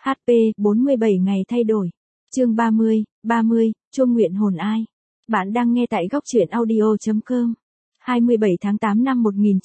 HP 47 ngày thay đổi. Chương 30, chuông nguyện hồn ai. Bạn đang nghe tại góc truyện audio.com. 27 tháng 8 năm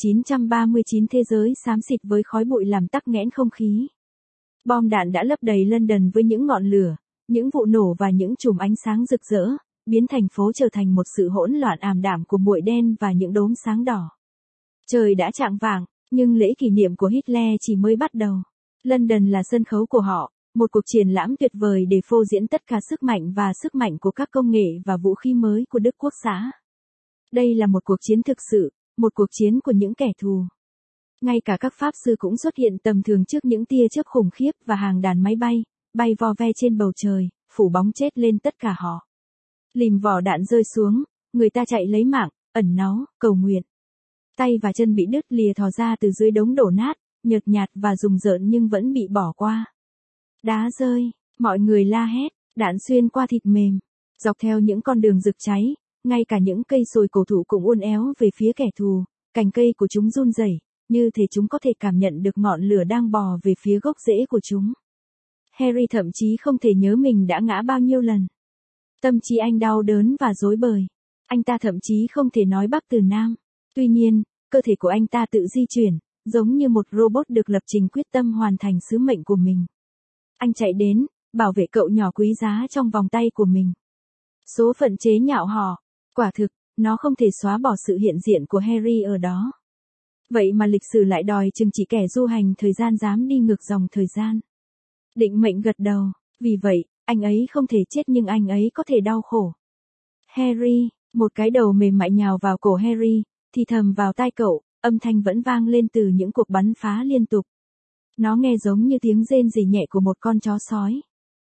1939 thế giới xám xịt với khói bụi làm tắc nghẽn không khí. Bom đạn đã lấp đầy London với những ngọn lửa, những vụ nổ và những chùm ánh sáng rực rỡ, biến thành phố trở thành một sự hỗn loạn ảm đạm của bụi đen và những đốm sáng đỏ. Trời đã chạng vạng, nhưng lễ kỷ niệm của Hitler chỉ mới bắt đầu. London là sân khấu của họ, một cuộc triển lãm tuyệt vời để phô diễn tất cả sức mạnh và sức mạnh của các công nghệ và vũ khí mới của Đức Quốc xã. Đây là một cuộc chiến thực sự, một cuộc chiến của những kẻ thù. Ngay cả các pháp sư cũng xuất hiện tầm thường trước những tia chớp khủng khiếp và hàng đàn máy bay vo ve trên bầu trời, phủ bóng chết lên tất cả họ. Lìm vỏ đạn rơi xuống, người ta chạy lấy mạng, ẩn náu, cầu nguyện. Tay và chân bị đứt lìa thò ra từ dưới đống đổ nát, nhợt nhạt và rùng rợn nhưng vẫn bị bỏ qua. Đá rơi, mọi người la hét, đạn xuyên qua thịt mềm, dọc theo những con đường rực cháy, ngay cả những cây sồi cổ thụ cũng uốn éo về phía kẻ thù, cành cây của chúng run rẩy, như thể chúng có thể cảm nhận được ngọn lửa đang bò về phía gốc rễ của chúng. Harry thậm chí không thể nhớ mình đã ngã bao nhiêu lần. Tâm trí anh đau đớn và rối bời. Anh ta thậm chí không thể nói bắc từ nam. Tuy nhiên, cơ thể của anh ta tự di chuyển, giống như một robot được lập trình quyết tâm hoàn thành sứ mệnh của mình. Anh chạy đến, bảo vệ cậu nhỏ quý giá trong vòng tay của mình. Số phận chế nhạo họ. Quả thực, nó không thể xóa bỏ sự hiện diện của Harry ở đó. Vậy mà lịch sử lại đòi chừng chỉ kẻ du hành thời gian dám đi ngược dòng thời gian. Định mệnh gật đầu, vì vậy, anh ấy không thể chết nhưng anh ấy có thể đau khổ. Harry, một cái đầu mềm mại nhào vào cổ Harry, thì thầm vào tai cậu, âm thanh vẫn vang lên từ những cuộc bắn phá liên tục. Nó nghe giống như tiếng rên rỉ nhẹ của một con chó sói.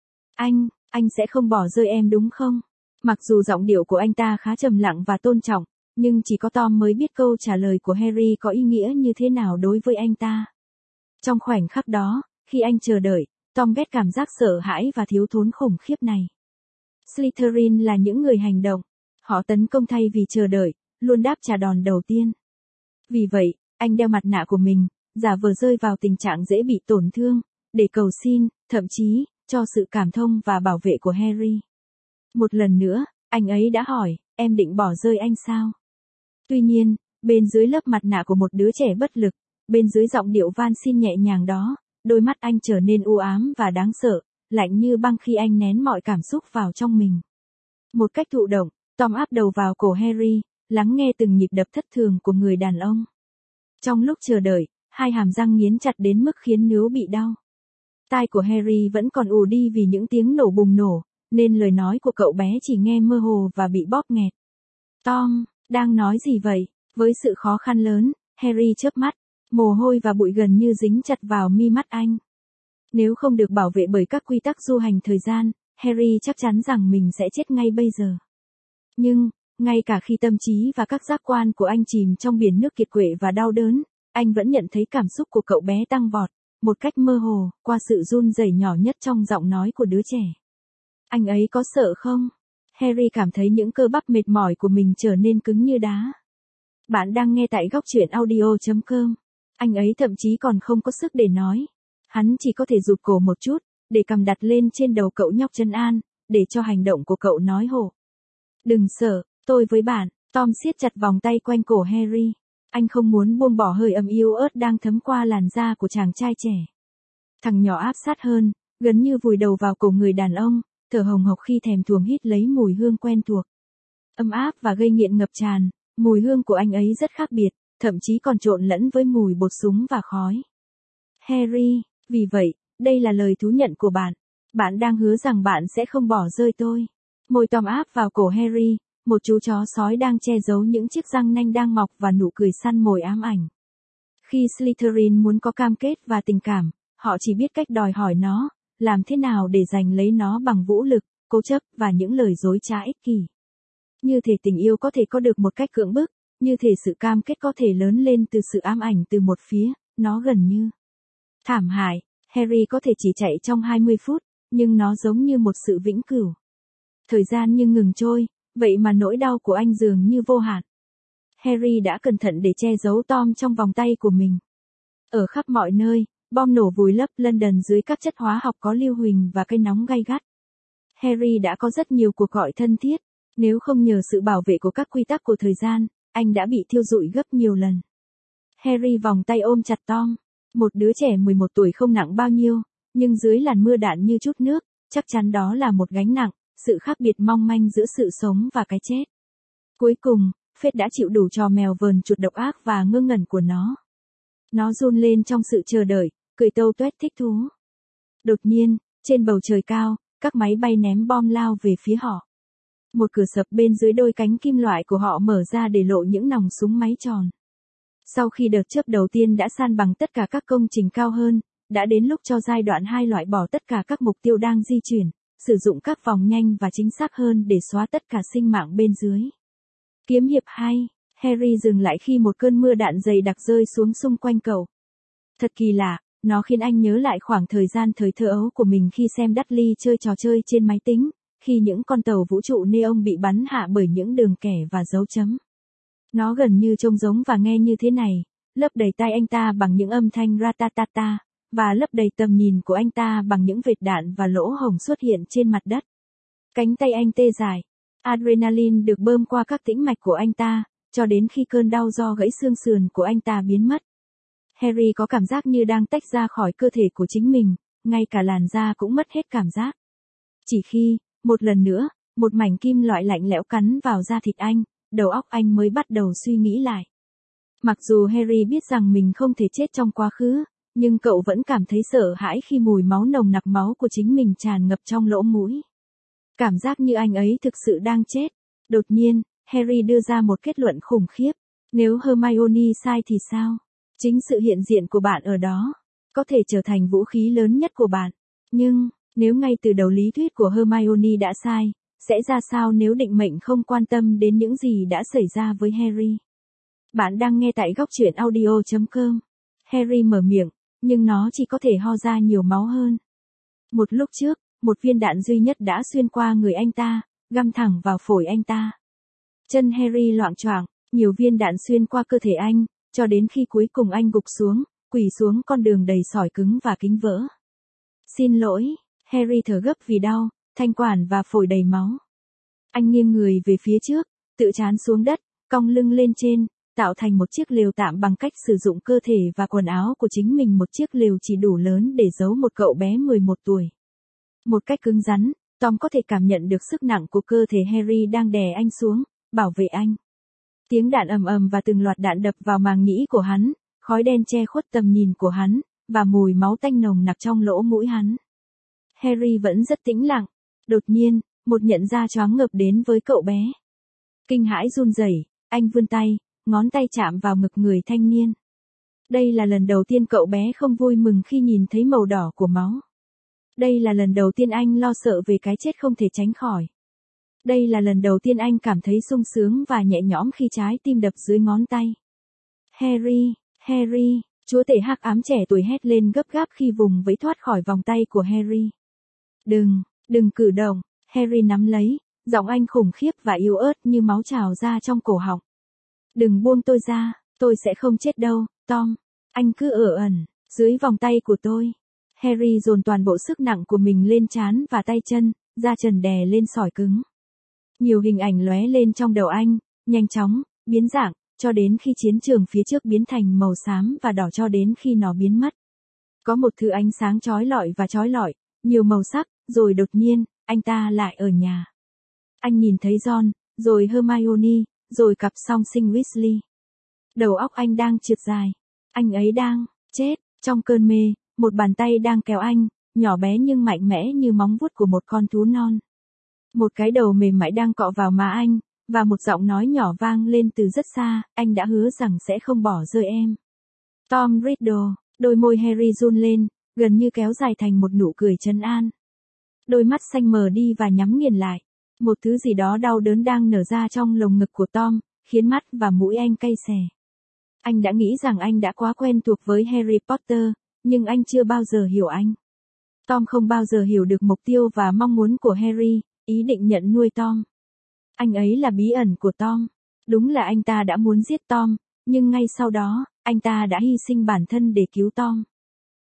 Anh sẽ không bỏ rơi em đúng không? Mặc dù giọng điệu của anh ta khá trầm lặng và tôn trọng, nhưng chỉ có Tom mới biết câu trả lời của Harry có ý nghĩa như thế nào đối với anh ta. Trong khoảnh khắc đó, khi anh chờ đợi, Tom ghét cảm giác sợ hãi và thiếu thốn khủng khiếp này. Slytherin là những người hành động. Họ tấn công thay vì chờ đợi, luôn đáp trả đòn đầu tiên. Vì vậy, anh đeo mặt nạ của mình, giả vờ rơi vào tình trạng dễ bị tổn thương, để cầu xin, thậm chí, cho sự cảm thông và bảo vệ của Harry. Một lần nữa, anh ấy đã hỏi, em định bỏ rơi anh sao? Tuy nhiên, bên dưới lớp mặt nạ của một đứa trẻ bất lực, bên dưới giọng điệu van xin nhẹ nhàng đó, đôi mắt anh trở nên u ám và đáng sợ, lạnh như băng khi anh nén mọi cảm xúc vào trong mình. Một cách thụ động, Tom áp đầu vào cổ Harry, lắng nghe từng nhịp đập thất thường của người đàn ông. Trong lúc chờ đợi, hai hàm răng nghiến chặt đến mức khiến nướu bị đau. Tai của Harry vẫn còn ù đi vì những tiếng nổ bùng nổ, nên lời nói của cậu bé chỉ nghe mơ hồ và bị bóp nghẹt. Tom, đang nói gì vậy? Với sự khó khăn lớn, Harry chớp mắt, mồ hôi và bụi gần như dính chặt vào mi mắt anh. Nếu không được bảo vệ bởi các quy tắc du hành thời gian, Harry chắc chắn rằng mình sẽ chết ngay bây giờ. Nhưng, ngay cả khi tâm trí và các giác quan của anh chìm trong biển nước kiệt quệ và đau đớn, anh vẫn nhận thấy cảm xúc của cậu bé tăng vọt, một cách mơ hồ, qua sự run rẩy nhỏ nhất trong giọng nói của đứa trẻ. Anh ấy có sợ không? Harry cảm thấy những cơ bắp mệt mỏi của mình trở nên cứng như đá. Bạn đang nghe tại góc truyện audio.com. Anh ấy thậm chí còn không có sức để nói. Hắn chỉ có thể rụt cổ một chút, để cầm đặt lên trên đầu cậu nhóc trấn an, để cho hành động của cậu nói hộ. Đừng sợ, tôi với bạn. Tom siết chặt vòng tay quanh cổ Harry. Anh không muốn buông bỏ hơi ấm yếu ớt đang thấm qua làn da của chàng trai trẻ. Thằng nhỏ áp sát hơn, gần như vùi đầu vào cổ người đàn ông, thở hồng hộc khi thèm thuồng hít lấy mùi hương quen thuộc. Ấm áp và gây nghiện ngập tràn, mùi hương của anh ấy rất khác biệt, thậm chí còn trộn lẫn với mùi bột súng và khói. Harry, vì vậy, đây là lời thú nhận của bạn. Bạn đang hứa rằng bạn sẽ không bỏ rơi tôi. Môi Tom áp vào cổ Harry, một chú chó sói đang che giấu những chiếc răng nanh đang mọc và nụ cười săn mồi ám ảnh. Khi Slytherin muốn có cam kết và tình cảm, họ chỉ biết cách đòi hỏi nó, làm thế nào để giành lấy nó bằng vũ lực, cố chấp và những lời dối trá ích kỷ. Như thể tình yêu có thể có được một cách cưỡng bức, như thể sự cam kết có thể lớn lên từ sự ám ảnh từ một phía, nó gần như thảm hại. Harry có thể chỉ chạy trong 20 phút, nhưng nó giống như một sự vĩnh cửu. Thời gian như ngừng trôi, vậy mà nỗi đau của anh dường như vô hạn. Harry đã cẩn thận để che giấu Tom trong vòng tay của mình. Ở khắp mọi nơi, Bom nổ vùi lấp London dưới các chất hóa học có lưu huỳnh và cây nóng gay gắt. Harry đã có rất nhiều cuộc gọi thân thiết, nếu không nhờ sự bảo vệ của các quy tắc của thời gian, anh đã bị thiêu rụi gấp nhiều lần. Harry vòng tay ôm chặt Tom, một đứa trẻ 11 tuổi không nặng bao nhiêu, nhưng dưới làn mưa đạn như chút nước, chắc chắn đó là một gánh nặng, sự khác biệt mong manh giữa sự sống và cái chết. Cuối cùng, Fate đã chịu đủ trò mèo vờn chuột độc ác và ngơ ngẩn của nó. Nó run lên trong sự chờ đợi, cười tâu toét thích thú. Đột nhiên, trên bầu trời cao, các máy bay ném bom lao về phía họ. Một cửa sập bên dưới đôi cánh kim loại của họ mở ra để lộ những nòng súng máy tròn. Sau khi đợt chớp đầu tiên đã san bằng tất cả các công trình cao hơn, đã đến lúc cho giai đoạn 2 loại bỏ tất cả các mục tiêu đang di chuyển, sử dụng các vòng nhanh và chính xác hơn để xóa tất cả sinh mạng bên dưới. Kiếm hiệp 2, Harry dừng lại khi một cơn mưa đạn dày đặc rơi xuống xung quanh cậu. Thật kỳ lạ, nó khiến anh nhớ lại khoảng thời gian thời thơ ấu của mình khi xem Dudley chơi trò chơi trên máy tính, khi những con tàu vũ trụ neon bị bắn hạ bởi những đường kẻ và dấu chấm. Nó gần như trông giống và nghe như thế này, lấp đầy tai anh ta bằng những âm thanh ratatata, và lấp đầy tầm nhìn của anh ta bằng những vệt đạn và lỗ hổng xuất hiện trên mặt đất. Cánh tay anh tê dại, adrenaline được bơm qua các tĩnh mạch của anh ta, cho đến khi cơn đau do gãy xương sườn của anh ta biến mất. Harry có cảm giác như đang tách ra khỏi cơ thể của chính mình, ngay cả làn da cũng mất hết cảm giác. Chỉ khi, một lần nữa, một mảnh kim loại lạnh lẽo cắn vào da thịt anh, đầu óc anh mới bắt đầu suy nghĩ lại. Mặc dù Harry biết rằng mình không thể chết trong quá khứ, nhưng cậu vẫn cảm thấy sợ hãi khi mùi máu nồng nặc máu của chính mình tràn ngập trong lỗ mũi. Cảm giác như anh ấy thực sự đang chết. Đột nhiên, Harry đưa ra một kết luận khủng khiếp. Nếu Hermione sai thì sao? Chính sự hiện diện của bạn ở đó có thể trở thành vũ khí lớn nhất của bạn. Nhưng, nếu ngay từ đầu lý thuyết của Hermione đã sai, sẽ ra sao nếu định mệnh không quan tâm đến những gì đã xảy ra với Harry? Bạn đang nghe tại góc truyện audio.com. Harry mở miệng, nhưng nó chỉ có thể ho ra nhiều máu hơn. Một lúc trước, một viên đạn duy nhất đã xuyên qua người anh ta, găm thẳng vào phổi anh ta. Chân Harry loạng choạng, nhiều viên đạn xuyên qua cơ thể anh, cho đến khi cuối cùng anh gục xuống, quỳ xuống con đường đầy sỏi cứng và kính vỡ. Xin lỗi, Harry thở gấp vì đau, thanh quản và phổi đầy máu. Anh nghiêng người về phía trước, tự trán xuống đất, cong lưng lên trên, tạo thành một chiếc lều tạm bằng cách sử dụng cơ thể và quần áo của chính mình. Một chiếc lều chỉ đủ lớn để giấu một cậu bé 11 tuổi. Một cách cứng rắn, Tom có thể cảm nhận được sức nặng của cơ thể Harry đang đè anh xuống, bảo vệ anh. Tiếng đạn ầm ầm và từng loạt đạn đập vào màng nhĩ của hắn, khói đen che khuất tầm nhìn của hắn, và mùi máu tanh nồng nặc trong lỗ mũi hắn. Harry vẫn rất tĩnh lặng. Đột nhiên, một nhận ra choáng ngợp đến với cậu bé. Kinh hãi run rẩy, anh vươn tay, ngón tay chạm vào ngực người thanh niên. Đây là lần đầu tiên cậu bé không vui mừng khi nhìn thấy màu đỏ của máu. Đây là lần đầu tiên anh lo sợ về cái chết không thể tránh khỏi. Đây là lần đầu tiên anh cảm thấy sung sướng và nhẹ nhõm khi trái tim đập dưới ngón tay. Harry, Harry, chúa tể hắc ám trẻ tuổi hét lên gấp gáp khi vùng vẫy thoát khỏi vòng tay của Harry. Đừng cử động, Harry nắm lấy, giọng anh khủng khiếp và yếu ớt như máu trào ra trong cổ họng. Đừng buông tôi ra, tôi sẽ không chết đâu, Tom. Anh cứ ở ẩn, dưới vòng tay của tôi. Harry dồn toàn bộ sức nặng của mình lên trán và tay chân, da trần đè lên sỏi cứng. Nhiều hình ảnh lóe lên trong đầu anh, nhanh chóng, biến dạng, cho đến khi chiến trường phía trước biến thành màu xám và đỏ cho đến khi nó biến mất. Có một thứ ánh sáng chói lọi, nhiều màu sắc, rồi đột nhiên, anh ta lại ở nhà. Anh nhìn thấy Ron, rồi Hermione, rồi cặp song sinh Weasley. Đầu óc anh đang trượt dài. Anh ấy đang chết. Trong cơn mê, một bàn tay đang kéo anh, nhỏ bé nhưng mạnh mẽ như móng vuốt của một con thú non. Một cái đầu mềm mại đang cọ vào má anh, và một giọng nói nhỏ vang lên từ rất xa, anh đã hứa rằng sẽ không bỏ rơi em. Tom Riddle, đôi môi Harry run lên, gần như kéo dài thành một nụ cười trấn an. Đôi mắt xanh mờ đi và nhắm nghiền lại. Một thứ gì đó đau đớn đang nở ra trong lồng ngực của Tom, khiến mắt và mũi anh cay xè. Anh đã nghĩ rằng anh đã quá quen thuộc với Harry Potter, nhưng anh chưa bao giờ hiểu anh. Tom không bao giờ hiểu được mục tiêu và mong muốn của Harry, ý định nhận nuôi Tom. Anh ấy là bí ẩn của Tom. Đúng là anh ta đã muốn giết Tom, nhưng ngay sau đó, anh ta đã hy sinh bản thân để cứu Tom.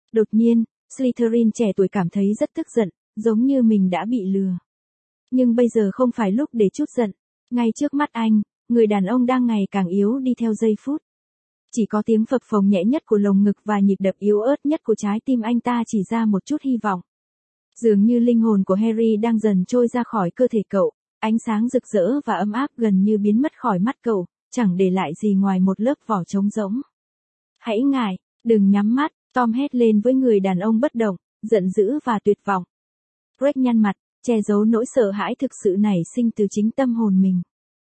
Đột nhiên, Slytherin trẻ tuổi cảm thấy rất tức giận, giống như mình đã bị lừa. Nhưng bây giờ không phải lúc để trút giận. Ngay trước mắt anh, người đàn ông đang ngày càng yếu đi theo giây phút. Chỉ có tiếng phập phồng nhẹ nhất của lồng ngực và nhịp đập yếu ớt nhất của trái tim anh ta chỉ ra một chút hy vọng. Dường như linh hồn của Harry đang dần trôi ra khỏi cơ thể cậu, ánh sáng rực rỡ và ấm áp gần như biến mất khỏi mắt cậu, chẳng để lại gì ngoài một lớp vỏ trống rỗng. Hãy ngại, đừng nhắm mắt, Tom hét lên với người đàn ông bất động, giận dữ và tuyệt vọng. Greg nhăn mặt, che giấu nỗi sợ hãi thực sự nảy sinh từ chính tâm hồn mình.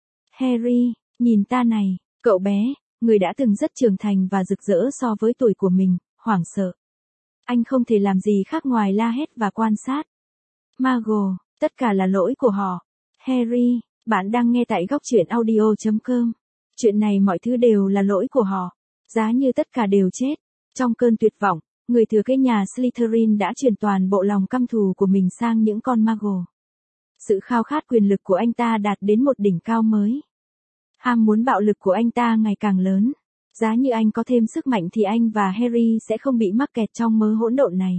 Harry, nhìn ta này, cậu bé, người đã từng rất trưởng thành và rực rỡ so với tuổi của mình, hoảng sợ. Anh không thể làm gì khác ngoài la hét và quan sát. Margot, tất cả là lỗi của họ. Harry, bạn đang nghe tại góc truyện audio.com. Chuyện này mọi thứ đều là lỗi của họ. Giá như tất cả đều chết. Trong cơn tuyệt vọng, người thừa kế nhà Slytherin đã truyền toàn bộ lòng căm thù của mình sang những con Margot. Sự khao khát quyền lực của anh ta đạt đến một đỉnh cao mới. Ham muốn bạo lực của anh ta ngày càng lớn. Giá như anh có thêm sức mạnh thì anh và Harry sẽ không bị mắc kẹt trong mớ hỗn độn này.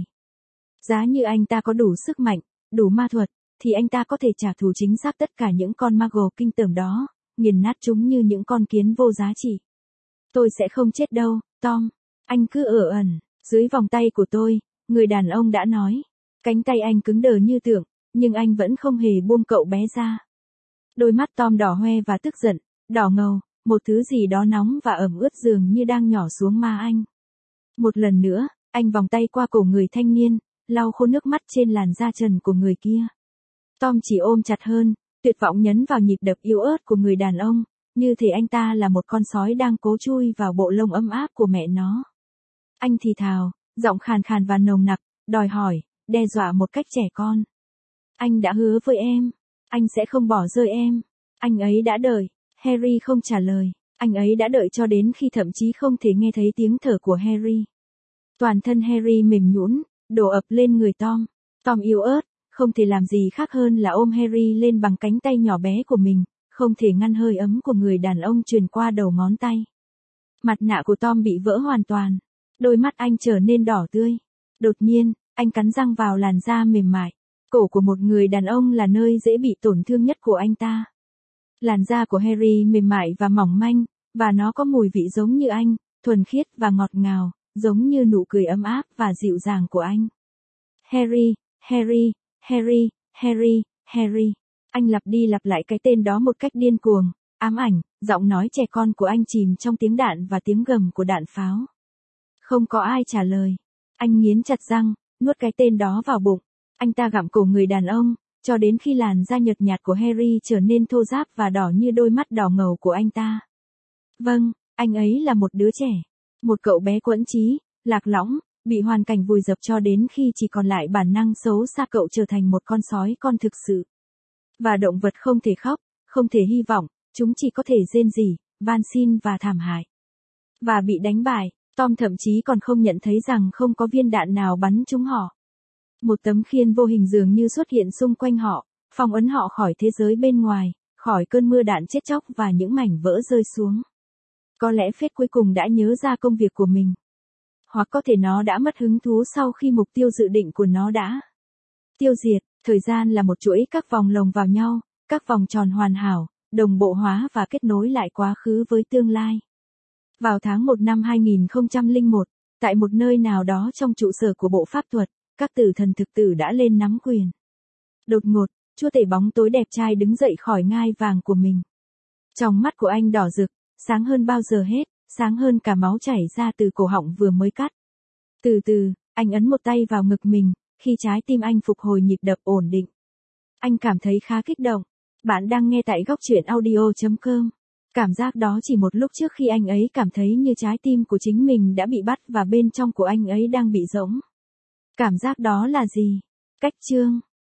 Giá như anh ta có đủ sức mạnh, đủ ma thuật, thì anh ta có thể trả thù chính xác tất cả những con Margot kinh tởm đó, nghiền nát chúng như những con kiến vô giá trị. Tôi sẽ không chết đâu, Tom. Anh cứ ở ẩn, dưới vòng tay của tôi, người đàn ông đã nói. Cánh tay anh cứng đờ như tượng, nhưng anh vẫn không hề buông cậu bé ra. Đôi mắt Tom đỏ hoe và tức giận, đỏ ngầu, một thứ gì đó nóng và ẩm ướt dường như đang nhỏ xuống ma anh. Một lần nữa, anh vòng tay qua cổ người thanh niên, lau khô nước mắt trên làn da trần của người kia. Tom chỉ ôm chặt hơn, tuyệt vọng nhấn vào nhịp đập yếu ớt của người đàn ông, như thể anh ta là một con sói đang cố chui vào bộ lông ấm áp của mẹ nó. Anh thì thào, giọng khàn khàn và nồng nặc, đòi hỏi, đe dọa một cách trẻ con. Anh đã hứa với em, anh sẽ không bỏ rơi em. Anh ấy đã đợi. Harry không trả lời, anh ấy đã đợi cho đến khi thậm chí không thể nghe thấy tiếng thở của Harry. Toàn thân Harry mềm nhũn, đổ ập lên người Tom. Tom yếu ớt, không thể làm gì khác hơn là ôm Harry lên bằng cánh tay nhỏ bé của mình, không thể ngăn hơi ấm của người đàn ông truyền qua đầu ngón tay. Mặt nạ của Tom bị vỡ hoàn toàn, đôi mắt anh trở nên đỏ tươi. Đột nhiên, anh cắn răng vào làn da mềm mại. Cổ của một người đàn ông là nơi dễ bị tổn thương nhất của anh ta. Làn da của Harry mềm mại và mỏng manh, và nó có mùi vị giống như anh, thuần khiết và ngọt ngào, giống như nụ cười ấm áp và dịu dàng của anh. Harry, Harry, Harry, Harry, Harry. Anh lặp đi lặp lại cái tên đó một cách điên cuồng, ám ảnh, giọng nói trẻ con của anh chìm trong tiếng đạn và tiếng gầm của đạn pháo. Không có ai trả lời. Anh nghiến chặt răng, nuốt cái tên đó vào bụng. Anh ta gặm cổ người đàn ông, cho đến khi làn da nhợt nhạt của Harry trở nên thô ráp và đỏ như đôi mắt đỏ ngầu của anh ta. Vâng, anh ấy là một đứa trẻ. Một cậu bé quẫn trí, lạc lõng, bị hoàn cảnh vùi dập cho đến khi chỉ còn lại bản năng xấu xa cậu trở thành một con sói con thực sự. Và động vật không thể khóc, không thể hy vọng, chúng chỉ có thể rên rỉ, van xin và thảm hại. Và bị đánh bại, Tom thậm chí còn không nhận thấy rằng không có viên đạn nào bắn trúng họ. Một tấm khiên vô hình dường như xuất hiện xung quanh họ, phong ấn họ khỏi thế giới bên ngoài, khỏi cơn mưa đạn chết chóc và những mảnh vỡ rơi xuống. Có lẽ Fate cuối cùng đã nhớ ra công việc của mình. Hoặc có thể nó đã mất hứng thú sau khi mục tiêu dự định của nó đã tiêu diệt. Thời gian là một chuỗi các vòng lồng vào nhau, các vòng tròn hoàn hảo, đồng bộ hóa và kết nối lại quá khứ với tương lai. Vào tháng 1 năm 2001, tại một nơi nào đó trong trụ sở của Bộ Pháp thuật, các tử thần thực tử đã lên nắm quyền. Đột ngột, chúa tể bóng tối đẹp trai đứng dậy khỏi ngai vàng của mình. Trong mắt của anh đỏ rực, sáng hơn bao giờ hết, sáng hơn cả máu chảy ra từ cổ họng vừa mới cắt. Từ từ, anh ấn một tay vào ngực mình, khi trái tim anh phục hồi nhịp đập ổn định. Anh cảm thấy khá kích động. Bạn đang nghe tại góc truyện audio.com. Cảm giác đó chỉ một lúc trước khi anh ấy cảm thấy như trái tim của chính mình đã bị bắt và bên trong của anh ấy đang bị rỗng. Cảm giác đó là gì? Cách chương